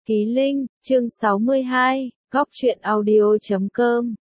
Ký Linh, chương 62, góc truyện audio.com.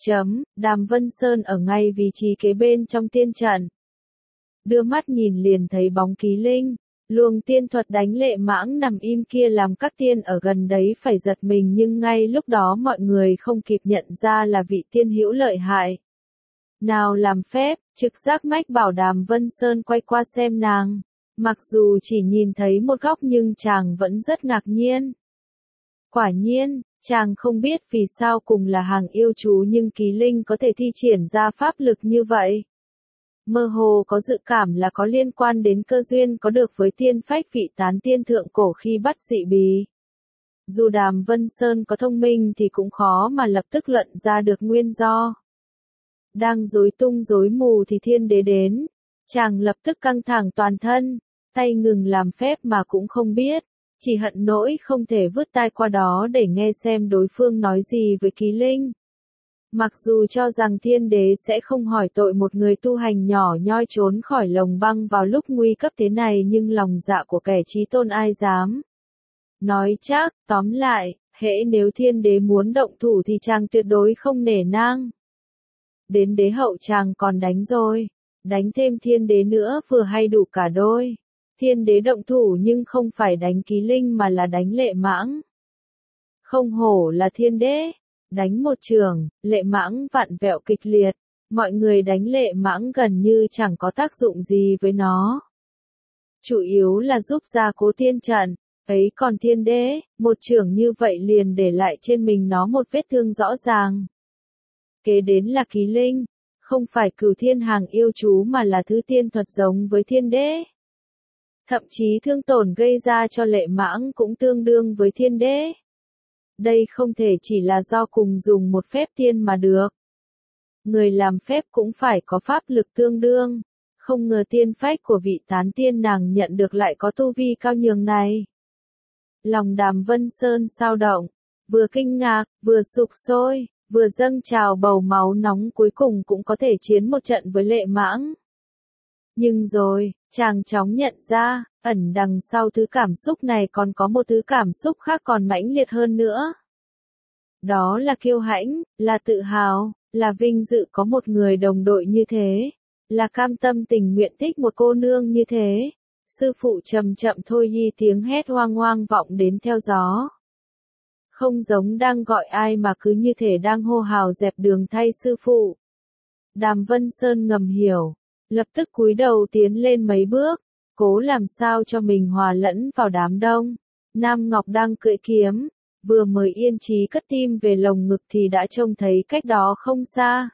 Đàm Vân Sơn ở ngay vị trí kế bên trong tiên trận. Đưa mắt nhìn liền thấy bóng Ký Linh, luồng tiên thuật đánh lệ mãng nằm im kia làm các tiên ở gần đấy phải giật mình, nhưng ngay lúc đó mọi người không kịp nhận ra là vị tiên hữu lợi hại nào làm phép, trực giác mách bảo Đàm Vân Sơn quay qua xem nàng. Mặc dù chỉ nhìn thấy một góc nhưng chàng vẫn rất ngạc nhiên. Quả nhiên, chàng không biết vì sao cùng là hàng yêu chú nhưng Ký Linh có thể thi triển ra pháp lực như vậy. Mơ hồ có dự cảm là có liên quan đến cơ duyên có được với tiên phách vị tán tiên thượng cổ khi bắt dị bì. Dù Đàm Vân Sơn có thông minh thì cũng khó mà lập tức luận ra được nguyên do. Đang rối tung rối mù thì Thiên Đế đến, chàng lập tức căng thẳng toàn thân, tay ngừng làm phép mà cũng không biết, chỉ hận nỗi không thể vứt tai qua đó để nghe xem đối phương nói gì với Ký Linh. Mặc dù cho rằng Thiên Đế sẽ không hỏi tội một người tu hành nhỏ nhoi trốn khỏi lồng băng vào lúc nguy cấp thế này, nhưng lòng dạ của kẻ chí tôn ai dám nói chắc. Tóm lại, hễ nếu Thiên Đế muốn động thủ thì chàng tuyệt đối không nể nang. Đến đế hậu chàng còn đánh rồi, đánh thêm Thiên Đế nữa vừa hay đủ cả đôi. Thiên Đế động thủ nhưng không phải đánh Ký Linh mà là đánh lệ mãng. Không hổ là Thiên Đế, đánh một trường, lệ mãng vặn vẹo kịch liệt, mọi người đánh lệ mãng gần như chẳng có tác dụng gì với nó. Chủ yếu là giúp gia cố tiên trận, ấy còn Thiên Đế, một trường như vậy liền để lại trên mình nó một vết thương rõ ràng. Kế đến là Ký Linh, không phải cửu thiên hàng yêu chú mà là thứ tiên thuật giống với Thiên Đế. Thậm chí thương tổn gây ra cho lệ mãng cũng tương đương với Thiên Đế. Đây không thể chỉ là do cùng dùng một phép tiên mà được. Người làm phép cũng phải có pháp lực tương đương. Không ngờ tiên phách của vị tán tiên nàng nhận được lại có tu vi cao nhường này. Lòng Đàm Vân Sơn sao động, vừa kinh ngạc, vừa sục sôi, vừa dâng trào bầu máu nóng, cuối cùng cũng có thể chiến một trận với lệ mãng. Nhưng rồi, chàng chóng nhận ra, ẩn đằng sau thứ cảm xúc này còn có một thứ cảm xúc khác còn mãnh liệt hơn nữa. Đó là kiêu hãnh, là tự hào, là vinh dự có một người đồng đội như thế, là cam tâm tình nguyện thích một cô nương như thế. Sư phụ chậm chậm thôi y tiếng hét hoang hoang vọng đến theo gió. Không giống đang gọi ai mà cứ như thể đang hô hào dẹp đường thay sư phụ. Đàm Vân Sơn ngầm hiểu, lập tức cúi đầu tiến lên mấy bước, cố làm sao cho mình hòa lẫn vào đám đông. Nam Ngọc đang cưỡi kiếm, vừa mới yên trí cất tim về lồng ngực thì đã trông thấy cách đó không xa.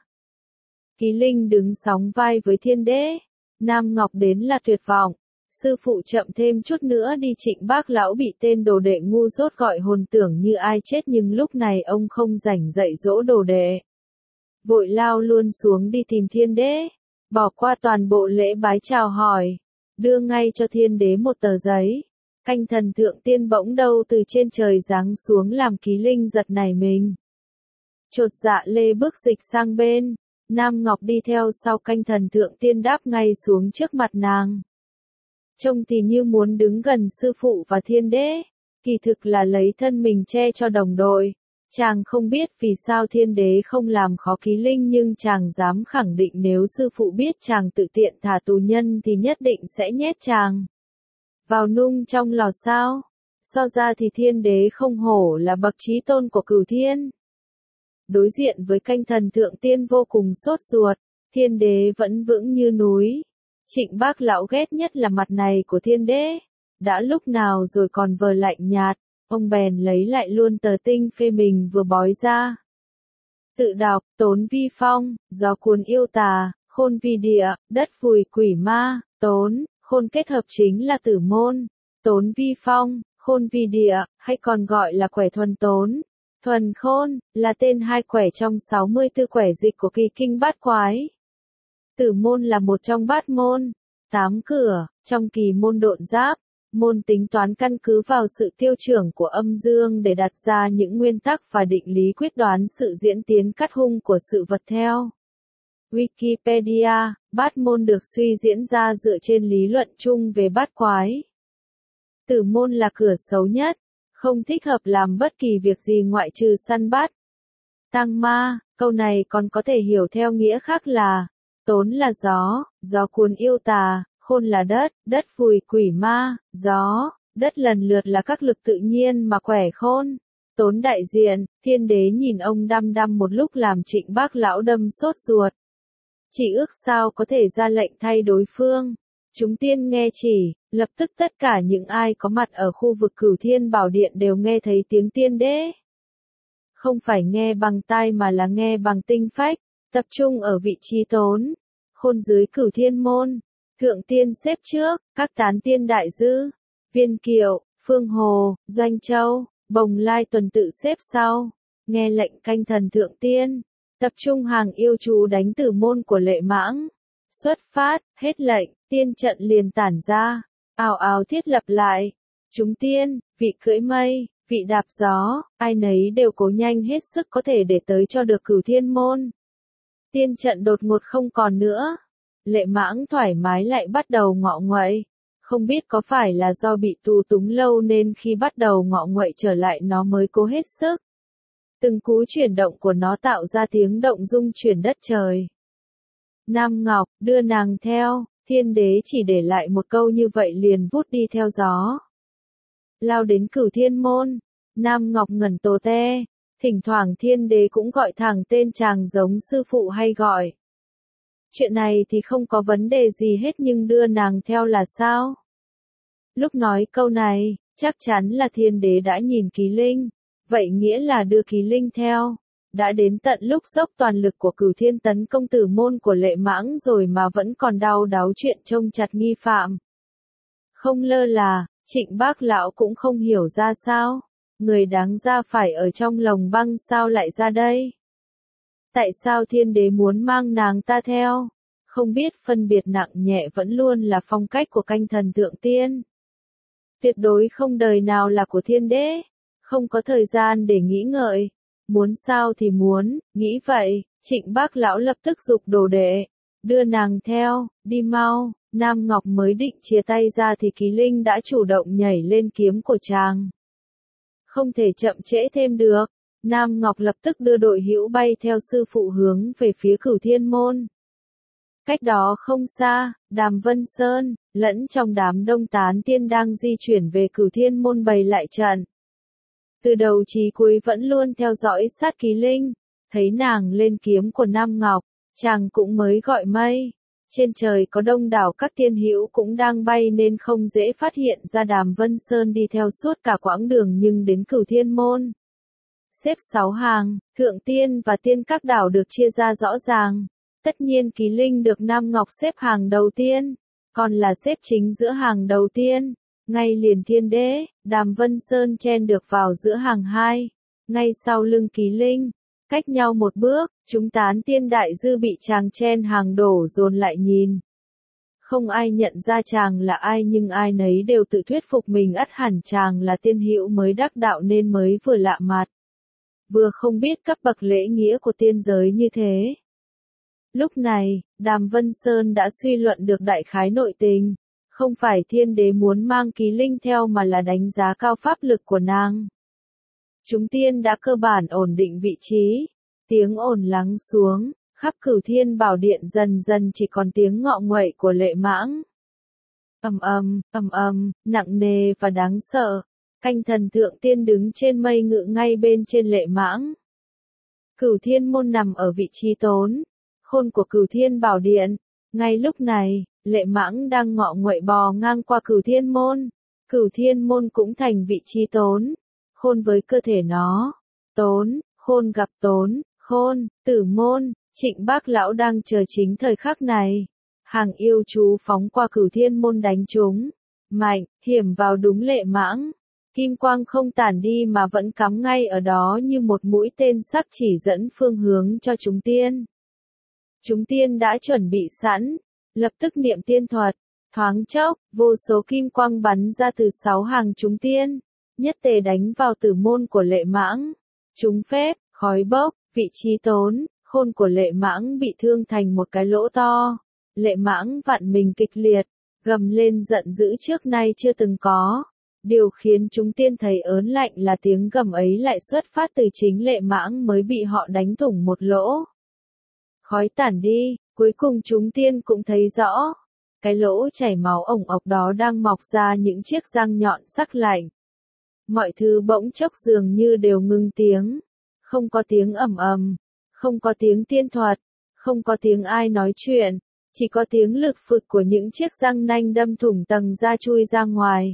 Ký Linh đứng sóng vai với Thiên Đế, Nam Ngọc đến là tuyệt vọng. Sư phụ chậm thêm chút nữa đi, Trịnh Bác lão bị tên đồ đệ ngu dốt gọi hồn tưởng như ai chết, nhưng lúc này ông không rảnh dạy dỗ đồ đệ. Vội lao luôn xuống đi tìm Thiên Đế, bỏ qua toàn bộ lễ bái chào hỏi, đưa ngay cho Thiên Đế một tờ giấy. Canh thần thượng tiên bỗng đâu từ trên trời giáng xuống làm Ký Linh giật nảy mình. Chột dạ lê bước dịch sang bên, Nam Ngọc đi theo sau canh thần thượng tiên đáp ngay xuống trước mặt nàng. Trông thì như muốn đứng gần sư phụ và Thiên Đế, kỳ thực là lấy thân mình che cho đồng đội. Chàng không biết vì sao Thiên Đế không làm khó Ký Linh, nhưng chàng dám khẳng định nếu sư phụ biết chàng tự tiện thả tù nhân thì nhất định sẽ nhét chàng vào nung trong lò sao. So ra thì Thiên Đế không hổ là bậc chí tôn của cửu thiên. Đối diện với canh thần thượng tiên vô cùng sốt ruột, Thiên Đế vẫn vững như núi. Trịnh Bác lão ghét nhất là mặt này của Thiên Đế. Đã lúc nào rồi còn vờ lạnh nhạt, ông bèn lấy lại luôn tờ tinh phê mình vừa bói ra. Tự đọc, tốn vi phong, gió cuốn yêu tà, khôn vi địa, đất vùi quỷ ma, tốn, khôn kết hợp chính là tử môn. Tốn vi phong, khôn vi địa, hay còn gọi là quẻ thuần tốn. Thuần khôn, là tên hai quẻ trong 64 quẻ dịch của kỳ kinh bát quái. Tử môn là một trong bát môn, 8 cửa, trong kỳ môn độn giáp. Môn tính toán căn cứ vào sự tiêu trưởng của âm dương để đặt ra những nguyên tắc và định lý quyết đoán sự diễn tiến cắt hung của sự vật theo Wikipedia. Bát môn được suy diễn ra dựa trên lý luận chung về bát quái. Tử môn là cửa xấu nhất, không thích hợp làm bất kỳ việc gì ngoại trừ săn bắt. Tang ma, câu này còn có thể hiểu theo nghĩa khác là, tốn là gió, gió cuốn yêu tà, khôn là đất, đất vùi quỷ ma, gió, đất lần lượt là các lực tự nhiên mà khỏe khôn. Tốn đại diện, Thiên Đế nhìn ông đăm đăm một lúc làm Trịnh Bác lão đâm sốt ruột. Chỉ ước sao có thể ra lệnh thay đối phương. Chúng tiên nghe chỉ, lập tức tất cả những ai có mặt ở khu vực Cửu Thiên Bảo Điện đều nghe thấy tiếng Tiên Đế. Không phải nghe bằng tai mà là nghe bằng tinh phách, tập trung ở vị trí Tốn. Khôn dưới Cửu Thiên môn, Thượng Tiên xếp trước, các tán tiên đại dư, Viên Kiệu, Phương Hồ, Doanh Châu, Bồng Lai tuần tự xếp sau, nghe lệnh canh thần Thượng Tiên, tập trung hàng yêu chú đánh tử môn của Lệ Mãng. Xuất phát, hết lệnh, tiên trận liền tản ra, ào ào thiết lập lại. Chúng tiên, vị cưỡi mây, vị đạp gió, ai nấy đều cố nhanh hết sức có thể để tới cho được Cửu Thiên môn. Tiên trận đột ngột không còn nữa. Lệ Mãng thoải mái lại bắt đầu ngọ nguậy. Không biết có phải là do bị tù túng lâu nên khi bắt đầu ngọ nguậy trở lại nó mới cố hết sức. Từng cú chuyển động của nó tạo ra tiếng động rung chuyển đất trời. Nam Ngọc, đưa nàng theo, Thiên Đế chỉ để lại một câu như vậy liền vút đi theo gió. Lao đến Cửu Thiên môn, Nam Ngọc ngẩn tồ te, thỉnh thoảng Thiên Đế cũng gọi thẳng tên chàng giống sư phụ hay gọi. Chuyện này thì không có vấn đề gì hết nhưng đưa nàng theo là sao? Lúc nói câu này, chắc chắn là Thiên Đế đã nhìn Ký Linh, vậy nghĩa là đưa Ký Linh theo. Đã đến tận lúc dốc toàn lực của Cửu Thiên tấn công tử môn của Lệ Mãng rồi mà vẫn còn đau đáu chuyện trông chặt nghi phạm. Không lơ là, Trịnh Bác lão cũng không hiểu ra sao, người đáng ra phải ở trong lồng băng sao lại ra đây. Tại sao Thiên Đế muốn mang nàng ta theo? Không biết phân biệt nặng nhẹ vẫn luôn là phong cách của canh thần Thượng Tiên. Tuyệt đối không đời nào là của Thiên Đế, không có thời gian để nghĩ ngợi. Muốn sao thì muốn, nghĩ vậy, Trịnh Bác lão lập tức giục đồ đệ, đưa nàng theo, đi mau. Nam Ngọc mới định chia tay ra thì Ký Linh đã chủ động nhảy lên kiếm của chàng. Không thể chậm trễ thêm được, Nam Ngọc lập tức đưa đội hữu bay theo sư phụ hướng về phía Cửu Thiên môn. Cách đó không xa, Đàm Vân Sơn, lẫn trong đám đông tán tiên đang di chuyển về Cửu Thiên môn bày lại trận. Từ đầu chí cuối vẫn luôn theo dõi sát Ký Linh, thấy nàng lên kiếm của Nam Ngọc, chàng cũng mới gọi mây. Trên trời có đông đảo các tiên hữu cũng đang bay nên không dễ phát hiện ra Đàm Vân Sơn đi theo suốt cả quãng đường nhưng đến Cửu Thiên môn. Xếp 6 hàng, Thượng Tiên và Tiên các đảo được chia ra rõ ràng. Tất nhiên Ký Linh được Nam Ngọc xếp hàng đầu tiên, còn là xếp chính giữa hàng đầu tiên. Ngay liền Thiên Đế, Đàm Vân Sơn chen được vào giữa hàng 2, ngay sau lưng Ký Linh. Cách nhau một bước, chúng tán tiên đại dư bị chàng chen hàng đổ dồn lại nhìn. Không ai nhận ra chàng là ai nhưng ai nấy đều tự thuyết phục mình ắt hẳn chàng là tiên hữu mới đắc đạo nên mới vừa lạ mặt. Vừa không biết cấp bậc lễ nghĩa của tiên giới như thế. Lúc này, Đàm Vân Sơn đã suy luận được đại khái nội tình. Không phải Thiên Đế muốn mang Ký Linh theo mà là đánh giá cao pháp lực của nàng. Chúng tiên đã cơ bản ổn định vị trí. Tiếng ồn lắng xuống, khắp Cửu Thiên Bảo Điện dần dần chỉ còn tiếng ngọ nguậy của Lệ Mãng. Ầm ầm, nặng nề và đáng sợ. Canh thần Thượng Tiên đứng trên mây ngự ngay bên trên Lệ Mãng. Cửu Thiên môn nằm ở vị trí Tốn, Khôn của Cửu Thiên Bảo Điện. Ngay lúc này, Lệ Mãng đang ngọ nguậy bò ngang qua Cửu Thiên môn. Cửu Thiên môn cũng thành vị trí Tốn, Khôn với cơ thể nó. Tốn, Khôn gặp Tốn, Khôn, Tử môn, Trịnh Bác lão đang chờ chính thời khắc này. Hàng yêu chú phóng qua Cửu Thiên môn đánh chúng. Mạnh, hiểm vào đúng Lệ Mãng. Kim quang không tản đi mà vẫn cắm ngay ở đó như một mũi tên sắc chỉ dẫn phương hướng cho chúng tiên. Chúng tiên đã chuẩn bị sẵn, lập tức niệm tiên thuật, thoáng chốc, vô số kim quang bắn ra từ 6 hàng chúng tiên, nhất tề đánh vào tử môn của Lệ Mãng. Chúng phép, khói bốc, vị trí Tốn, Khôn của Lệ Mãng bị thương thành một cái lỗ to. Lệ Mãng vặn mình kịch liệt, gầm lên giận dữ trước nay chưa từng có. Điều khiến chúng tiên thấy ớn lạnh là tiếng gầm ấy lại xuất phát từ chính Lệ Mãng mới bị họ đánh thủng một lỗ. Khói tản đi, cuối cùng chúng tiên cũng thấy rõ. Cái lỗ chảy máu ổng ộc đó đang mọc ra những chiếc răng nhọn sắc lạnh. Mọi thứ bỗng chốc dường như đều ngưng tiếng. Không có tiếng ầm ầm, không có tiếng tiên thuật, không có tiếng ai nói chuyện, chỉ có tiếng lực phực của những chiếc răng nanh đâm thủng tầng da chui ra ngoài.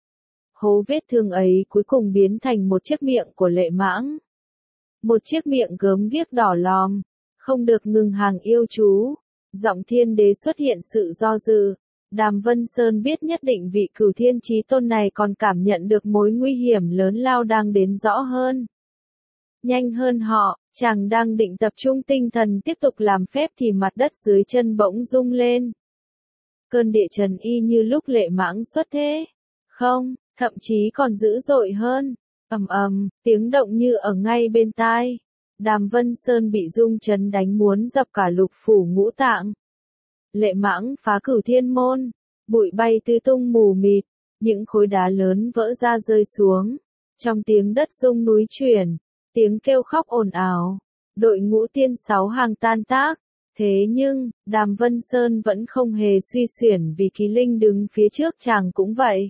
Hố vết thương ấy cuối cùng biến thành một chiếc miệng của Lệ Mãng. Một chiếc miệng gớm ghiếc đỏ lòm, không được ngừng hàng yêu chú. Giọng thiên đế xuất hiện sự do dự. Đàm Vân Sơn biết nhất định vị Cửu Thiên Chí Tôn này còn cảm nhận được mối nguy hiểm lớn lao đang đến rõ hơn. Nhanh hơn họ, chàng đang định tập trung tinh thần tiếp tục làm phép thì mặt đất dưới chân bỗng rung lên. Cơn địa chấn y như lúc Lệ Mãng xuất thế. Không, thậm chí còn dữ dội hơn. Ầm ầm, tiếng động như ở ngay bên tai. Đàm Vân Sơn bị rung chấn đánh muốn dập cả lục phủ ngũ tạng. Lệ Mãng phá Cửu Thiên môn, bụi bay tứ tung mù mịt, những khối đá lớn vỡ ra rơi xuống. Trong tiếng đất rung núi chuyển, tiếng kêu khóc ồn ào, đội ngũ tiên sáu hàng tan tác. Thế nhưng, Đàm Vân Sơn vẫn không hề suy xuyển vì Ký Linh đứng phía trước chàng cũng vậy.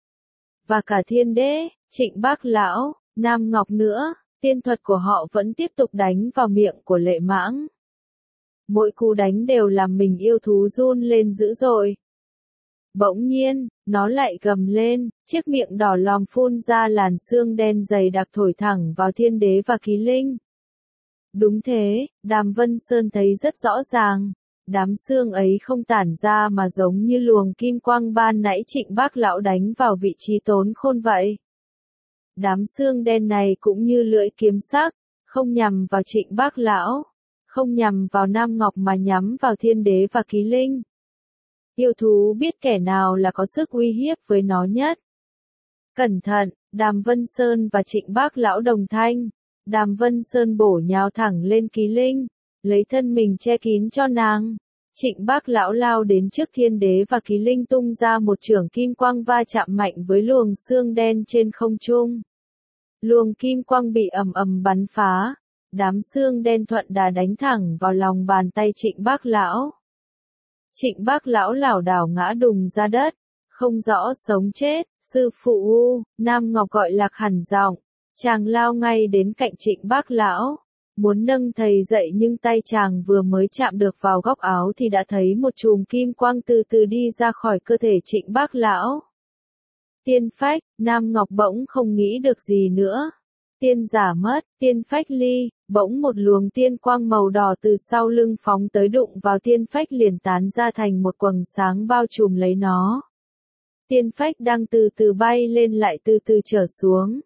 Và cả Thiên Đế, Trịnh Bác Lão, Nam Ngọc nữa, tiên thuật của họ vẫn tiếp tục đánh vào miệng của Lệ Mãng. Mỗi cú đánh đều làm mình yêu thú run lên dữ dội. Bỗng nhiên, nó lại gầm lên, chiếc miệng đỏ lòm phun ra làn sương đen dày đặc thổi thẳng vào Thiên Đế và Ký Linh. Đúng thế, Đàm Vân Sơn thấy rất rõ ràng. Đám sương ấy không tản ra mà giống như luồng kim quang ban nãy Trịnh Bác Lão đánh vào vị trí Tốn Khôn vậy. Đám sương đen này cũng như lưỡi kiếm sắc, không nhằm vào Trịnh Bác Lão, không nhằm vào Nam Ngọc mà nhắm vào Thiên Đế và Ký Linh. Yêu thú biết kẻ nào là có sức uy hiếp với nó nhất. Cẩn thận, Đàm Vân Sơn và Trịnh Bác Lão đồng thanh. Đàm Vân Sơn bổ nhào thẳng lên Ký Linh, lấy thân mình che kín cho nàng. Trịnh Bác Lão lao đến trước Thiên Đế và Ký Linh tung ra một chưởng kim quang va chạm mạnh với luồng sương đen trên không trung. Luồng kim quang bị ầm ầm bắn phá, đám sương đen thuận đà đánh thẳng vào lòng bàn tay Trịnh Bác Lão. Trịnh Bác Lão lảo đảo ngã đùng ra đất, không rõ sống chết. Sư phụ U, Nam Ngọc gọi lạc hẳn giọng, chàng lao ngay đến cạnh Trịnh Bác Lão, muốn nâng thầy dậy nhưng tay chàng vừa mới chạm được vào góc áo thì đã thấy một chùm kim quang từ từ đi ra khỏi cơ thể Trịnh Bác Lão. Tiên phách, Nam Ngọc bỗng không nghĩ được gì nữa. Tiên giả mất, tiên phách ly, bỗng một luồng tiên quang màu đỏ từ sau lưng phóng tới đụng vào tiên phách liền tán ra thành một quầng sáng bao trùm lấy nó. Tiên phách đang từ từ bay lên lại từ từ trở xuống.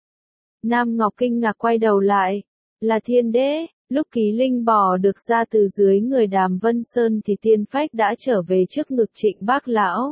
Nam Ngọc kinh ngạc quay đầu lại, là Thiên Đế. Lúc Ký Linh bò được ra từ dưới người Đàm Vân Sơn thì tiên phách đã trở về trước ngực Trịnh Bác Lão.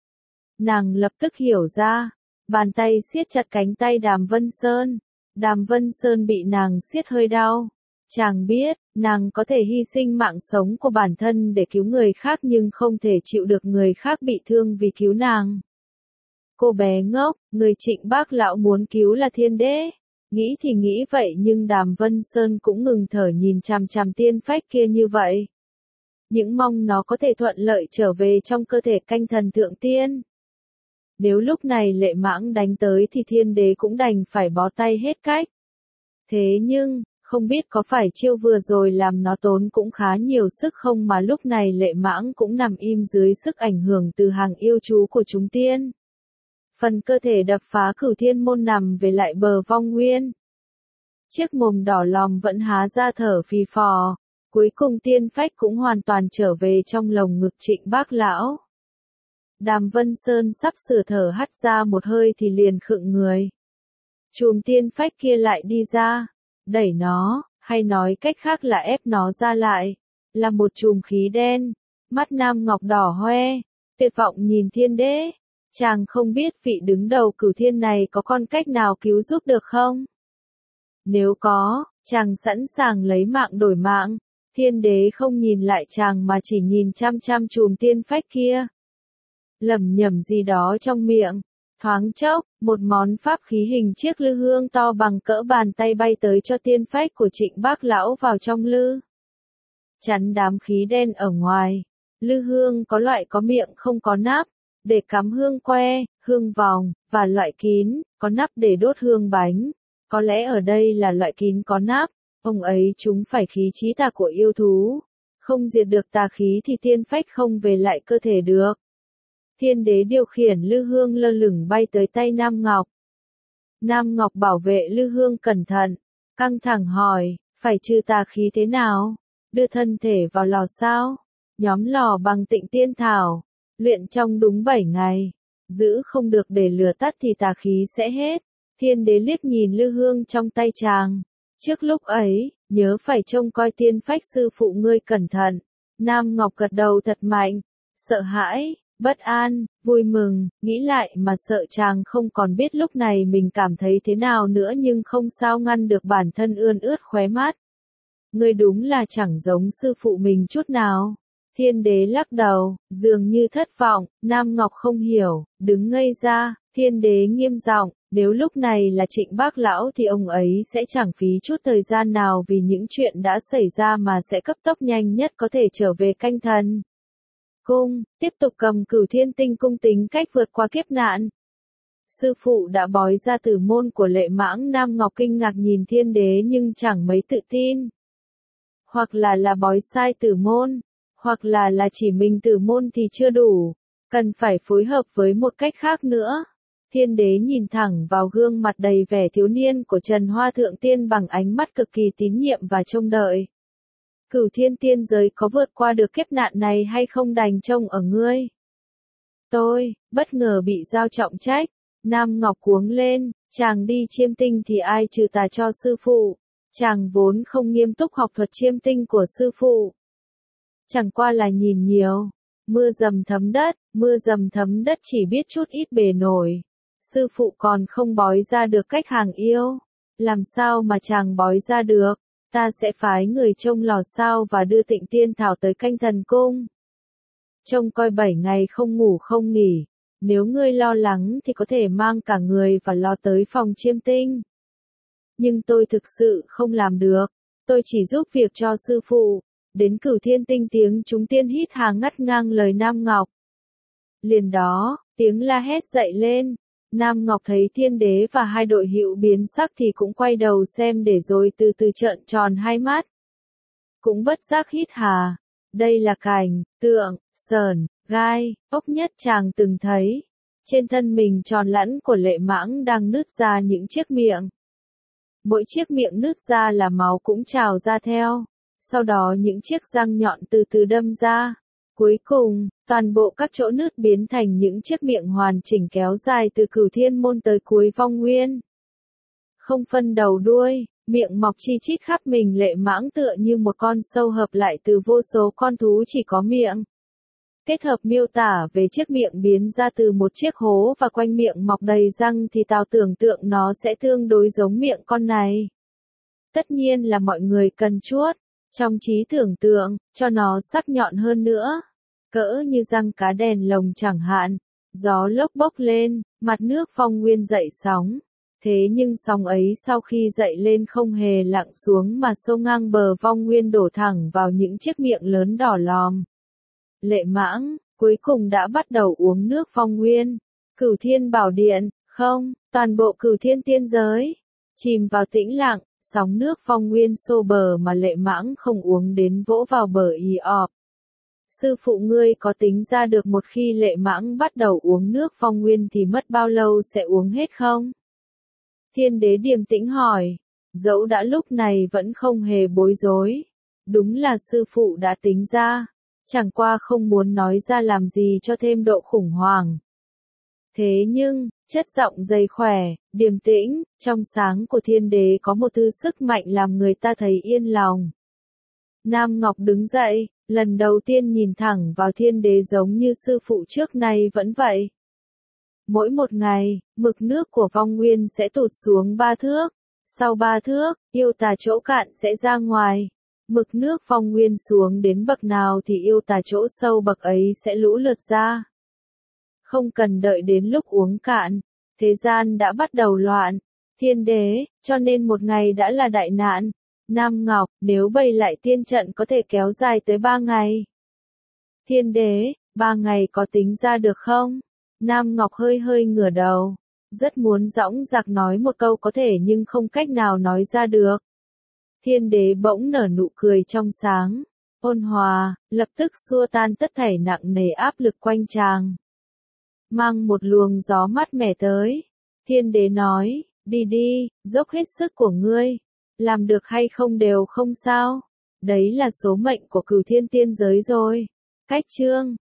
Nàng lập tức hiểu ra, bàn tay siết chặt cánh tay Đàm Vân Sơn. Đàm Vân Sơn bị nàng siết hơi đau. Chàng biết, nàng có thể hy sinh mạng sống của bản thân để cứu người khác nhưng không thể chịu được người khác bị thương vì cứu nàng. Cô bé ngốc, người Trịnh Bác Lão muốn cứu là Thiên Đế. Nghĩ thì nghĩ vậy nhưng Đàm Vân Sơn cũng ngừng thở nhìn chằm chằm tiên phách kia như vậy. Những mong nó có thể thuận lợi trở về trong cơ thể canh thần thượng tiên. Nếu lúc này Lệ Mãng đánh tới thì Thiên Đế cũng đành phải bó tay hết cách. Thế nhưng, không biết có phải chiêu vừa rồi làm nó tốn cũng khá nhiều sức không mà lúc này Lệ Mãng cũng nằm im dưới sức ảnh hưởng từ hàng yêu chú của chúng tiên. Phần cơ thể đập phá Cửu Thiên môn nằm về lại bờ vong nguyên. Chiếc mồm đỏ lòm vẫn há ra thở phì phò. Cuối cùng tiên phách cũng hoàn toàn trở về trong lồng ngực Trịnh Bác Lão. Đàm Vân Sơn sắp sửa thở hắt ra một hơi thì liền khựng người. Chùm tiên phách kia lại đi ra, đẩy nó, hay nói cách khác là ép nó ra lại, là một chùm khí đen, mắt Nam Ngọc đỏ hoe, tuyệt vọng nhìn Thiên Đế. Chàng không biết vị đứng đầu Cửu Thiên này có con cách nào cứu giúp được không? Nếu có, chàng sẵn sàng lấy mạng đổi mạng. Thiên Đế không nhìn lại chàng mà chỉ nhìn chăm chăm chùm tiên phách kia. Lẩm nhẩm gì đó trong miệng. Thoáng chốc, một món pháp khí hình chiếc lư hương to bằng cỡ bàn tay bay tới cho tiên phách của Trịnh Bác Lão vào trong lư. Chắn đám khí đen ở ngoài. Lư hương có loại có miệng không có nắp, để cắm hương que, hương vòng, và loại kín, có nắp để đốt hương bánh. Có lẽ ở đây là loại kín có nắp, ông ấy chúng phải khí trí tà của yêu thú. Không diệt được tà khí thì tiên phách không về lại cơ thể được. Thiên đế điều khiển lư hương lơ lửng bay tới tay Nam Ngọc. Nam Ngọc bảo vệ lư hương cẩn thận, căng thẳng hỏi, phải trừ tà khí thế nào? Đưa thân thể vào lò sao? Nhóm lò bằng Tịnh Tiên Thảo, luyện trong đúng 7 ngày. Giữ không được để lửa tắt thì tà khí sẽ hết. Thiên đế liếc nhìn lư hương trong tay chàng. Trước lúc ấy, nhớ phải trông coi tiên phách sư phụ ngươi cẩn thận. Nam Ngọc gật đầu thật mạnh. Sợ hãi, bất an, vui mừng, nghĩ lại mà sợ chàng không còn biết lúc này mình cảm thấy thế nào nữa nhưng không sao ngăn được bản thân ươn ướt khóe mắt. Ngươi đúng là chẳng giống sư phụ mình chút nào. Thiên đế lắc đầu, dường như thất vọng, Nam Ngọc không hiểu, đứng ngây ra, thiên đế nghiêm giọng, nếu lúc này là Trịnh Bác Lão thì ông ấy sẽ chẳng phí chút thời gian nào vì những chuyện đã xảy ra mà sẽ cấp tốc nhanh nhất có thể trở về canh thần cung, tiếp tục cầm Cửu Thiên Tinh cung tính cách vượt qua kiếp nạn. Sư phụ đã bói ra tử môn của Lệ Mãng. Nam Ngọc kinh ngạc nhìn thiên đế nhưng chẳng mấy tự tin. Hoặc là bói sai tử môn, hoặc là chỉ mình tử môn thì chưa đủ, cần phải phối hợp với một cách khác nữa. Thiên đế nhìn thẳng vào gương mặt đầy vẻ thiếu niên của Trần Hoa Thượng Tiên bằng ánh mắt cực kỳ tín nhiệm và trông đợi. Cửu Thiên Tiên giới có vượt qua được kiếp nạn này hay không đành trông ở ngươi. Tôi, bất ngờ bị giao trọng trách. Nam Ngọc cuống lên, chàng đi chiêm tinh thì ai trừ tà cho sư phụ. Chàng vốn không nghiêm túc học thuật chiêm tinh của sư phụ. Chẳng qua là nhìn nhiều. Mưa dầm thấm đất chỉ biết chút ít bề nổi. Sư phụ còn không bói ra được cách hàng yêu. Làm sao mà chàng bói ra được? Ta sẽ phái người trông lò sao và đưa Tịnh Tiên Thảo tới canh thần cung. Trông coi 7 ngày không ngủ không nghỉ. Nếu ngươi lo lắng thì có thể mang cả người và lò tới phòng chiêm tinh. Nhưng tôi thực sự không làm được. Tôi chỉ giúp việc cho sư phụ. Đến Cửu Thiên Tinh tiếng chúng tiên hít hà ngắt ngang lời Nam Ngọc. Liền đó, tiếng la hét dậy lên. Nam Ngọc thấy thiên đế và hai đội hữu biến sắc thì cũng quay đầu xem để rồi từ từ trợn tròn hai mắt. Cũng bất giác hít hà. Đây là cảnh, tượng, sờn, gai, ốc nhất chàng từng thấy. Trên thân mình tròn lẵn của Lệ Mãng đang nứt ra những chiếc miệng. Mỗi chiếc miệng nứt ra là máu cũng trào ra theo. Sau đó những chiếc răng nhọn từ từ đâm ra. Cuối cùng, toàn bộ các chỗ nứt biến thành những chiếc miệng hoàn chỉnh kéo dài từ Cửu Thiên Môn tới cuối vong nguyên. Không phân đầu đuôi, miệng mọc chi chít khắp mình. Lệ Mãng tựa như một con sâu hợp lại từ vô số con thú chỉ có miệng. Kết hợp miêu tả về chiếc miệng biến ra từ một chiếc hố và quanh miệng mọc đầy răng thì tao tưởng tượng nó sẽ tương đối giống miệng con này. Tất nhiên là mọi người cần chuốt, trong trí tưởng tượng, cho nó sắc nhọn hơn nữa. Cỡ như răng cá đèn lồng chẳng hạn. Gió lốc bốc lên, mặt nước phong nguyên dậy sóng. Thế nhưng sóng ấy sau khi dậy lên không hề lặng xuống mà xô ngang bờ vong nguyên đổ thẳng vào những chiếc miệng lớn đỏ lòm. Lệ Mãng, cuối cùng đã bắt đầu uống nước phong nguyên. Cửu Thiên Bảo Điện, không, toàn bộ Cửu Thiên Tiên giới. Chìm vào tĩnh lặng, sóng nước phong nguyên xô bờ mà Lệ Mãng không uống đến vỗ vào bờ ì ọp. Sư phụ ngươi có tính ra được một khi Lệ Mãng bắt đầu uống nước phong nguyên thì mất bao lâu sẽ uống hết không? Thiên đế điềm tĩnh hỏi, dẫu đã lúc này vẫn không hề bối rối. Đúng là sư phụ đã tính ra, chẳng qua không muốn nói ra làm gì cho thêm độ khủng hoảng. Thế nhưng, chất giọng dày khỏe, điềm tĩnh, trong sáng của thiên đế có một thứ sức mạnh làm người ta thấy yên lòng. Nam Ngọc đứng dậy, lần đầu tiên nhìn thẳng vào thiên đế giống như sư phụ trước nay vẫn vậy. Mỗi một ngày, mực nước của vong nguyên sẽ tụt xuống 3 thước. Sau 3 thước, yêu tà chỗ cạn sẽ ra ngoài. Mực nước vong nguyên xuống đến bậc nào thì yêu tà chỗ sâu bậc ấy sẽ lũ lượt ra. Không cần đợi đến lúc uống cạn, Thế gian đã bắt đầu loạn. Thiên đế, cho nên một ngày đã là đại nạn. Nam Ngọc, nếu bày lại tiên trận có thể kéo dài tới 3 ngày. Thiên đế, 3 ngày có tính ra được không? Nam Ngọc hơi hơi ngửa đầu. Rất muốn dõng dạc nói một câu có thể nhưng không cách nào nói ra được. Thiên đế bỗng nở nụ cười trong sáng, ôn hòa, lập tức xua tan tất thảy nặng nề áp lực quanh chàng. Mang một luồng gió mát mẻ tới. Thiên đế nói, đi đi, dốc hết sức của ngươi. Làm được hay không đều không sao. Đấy là số mệnh của Cửu Thiên tiên giới rồi. Cách chương